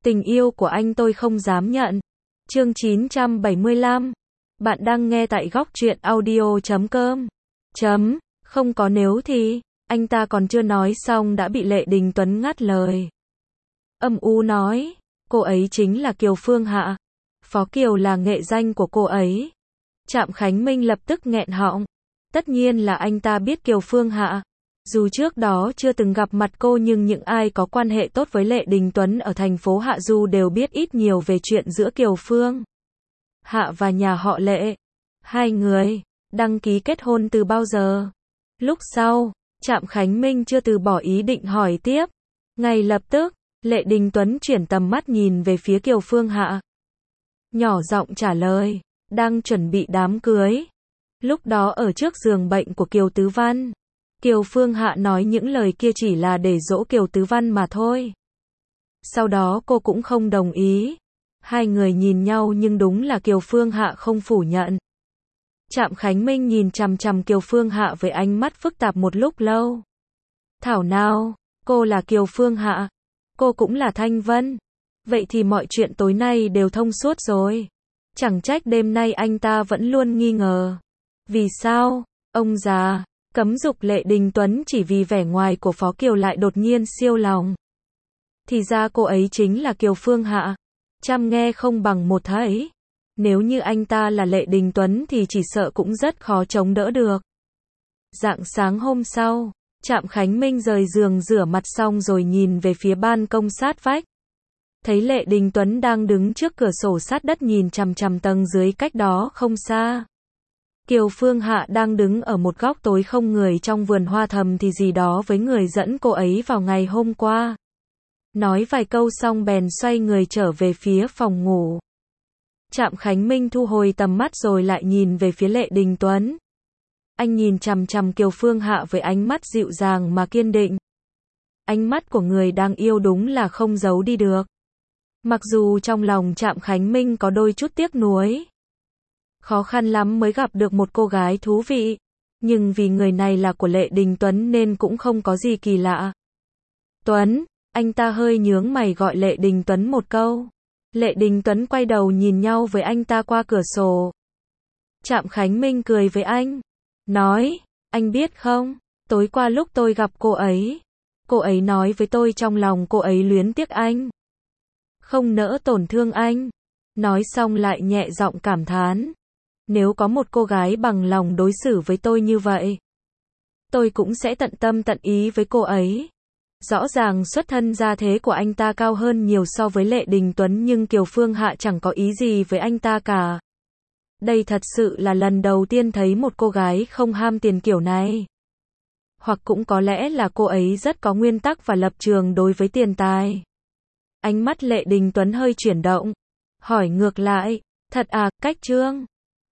Tình yêu của anh tôi không dám nhận. Chương 975. Bạn đang nghe tại góc truyện audio.com. Không có nếu thì, anh ta còn chưa nói xong đã bị Lệ Đình Tuấn ngắt lời. Âm u nói, cô ấy chính là Kiều Phương Hạ. Phó Kiều là nghệ danh của cô ấy. Trạm Khánh Minh lập tức nghẹn họng. Tất nhiên là anh ta biết Kiều Phương Hạ. Dù trước đó chưa từng gặp mặt cô nhưng những ai có quan hệ tốt với Lệ Đình Tuấn ở thành phố Hạ Du đều biết ít nhiều về chuyện giữa Kiều Phương Hạ và nhà họ Lệ. Hai người đăng ký kết hôn từ bao giờ? Lúc sau, Trạm Khánh Minh chưa từ bỏ ý định hỏi tiếp. Ngay lập tức, Lệ Đình Tuấn chuyển tầm mắt nhìn về phía Kiều Phương Hạ. Nhỏ giọng trả lời, đang chuẩn bị đám cưới. Lúc đó ở trước giường bệnh của Kiều Tứ Văn, Kiều Phương Hạ nói những lời kia chỉ là để dỗ Kiều Tứ Văn mà thôi. Sau đó cô cũng không đồng ý. Hai người nhìn nhau nhưng đúng là Kiều Phương Hạ không phủ nhận. Trạm Khánh Minh nhìn chằm chằm Kiều Phương Hạ với ánh mắt phức tạp một lúc lâu. Thảo nào, cô là Kiều Phương Hạ, cô cũng là Thanh Vân. Vậy thì mọi chuyện tối nay đều thông suốt rồi. Chẳng trách đêm nay anh ta vẫn luôn nghi ngờ. Vì sao, ông già, cấm dục Lệ Đình Tuấn chỉ vì vẻ ngoài của Phó Kiều lại đột nhiên siêu lòng. Thì ra cô ấy chính là Kiều Phương Hạ. Trăm nghe không bằng một thấy. Nếu như anh ta là Lệ Đình Tuấn thì chỉ sợ cũng rất khó chống đỡ được. Rạng sáng hôm sau, Trạm Khánh Minh rời giường rửa mặt xong rồi nhìn về phía ban công sát vách. Thấy Lệ Đình Tuấn đang đứng trước cửa sổ sát đất nhìn chằm chằm tầng dưới cách đó không xa. Kiều Phương Hạ đang đứng ở một góc tối không người trong vườn hoa thầm thì gì đó với người dẫn cô ấy vào ngày hôm qua. Nói vài câu xong bèn xoay người trở về phía phòng ngủ. Trạm Khánh Minh thu hồi tầm mắt rồi lại nhìn về phía Lệ Đình Tuấn. Anh nhìn chằm chằm Kiều Phương Hạ với ánh mắt dịu dàng mà kiên định. Ánh mắt của người đang yêu đúng là không giấu đi được. Mặc dù trong lòng Trạm Khánh Minh có đôi chút tiếc nuối. Khó khăn lắm mới gặp được một cô gái thú vị. Nhưng vì người này là của Lệ Đình Tuấn nên cũng không có gì kỳ lạ. Tuấn, anh ta hơi nhướng mày gọi Lệ Đình Tuấn một câu. Lệ Đình Tuấn quay đầu nhìn nhau với anh ta qua cửa sổ. Trạm Khánh Minh cười với anh. Nói, anh biết không, tối qua lúc tôi gặp cô ấy nói với tôi trong lòng cô ấy luyến tiếc anh. Không nỡ tổn thương anh. Nói xong lại nhẹ giọng cảm thán. Nếu có một cô gái bằng lòng đối xử với tôi như vậy, tôi cũng sẽ tận tâm tận ý với cô ấy. Rõ ràng xuất thân gia thế của anh ta cao hơn nhiều so với Lệ Đình Tuấn nhưng Kiều Phương Hạ chẳng có ý gì với anh ta cả. Đây thật sự là lần đầu tiên thấy một cô gái không ham tiền kiểu này. Hoặc cũng có lẽ là cô ấy rất có nguyên tắc và lập trường đối với tiền tài. Ánh mắt Lệ Đình Tuấn hơi chuyển động. Hỏi ngược lại, thật à, cách Trương?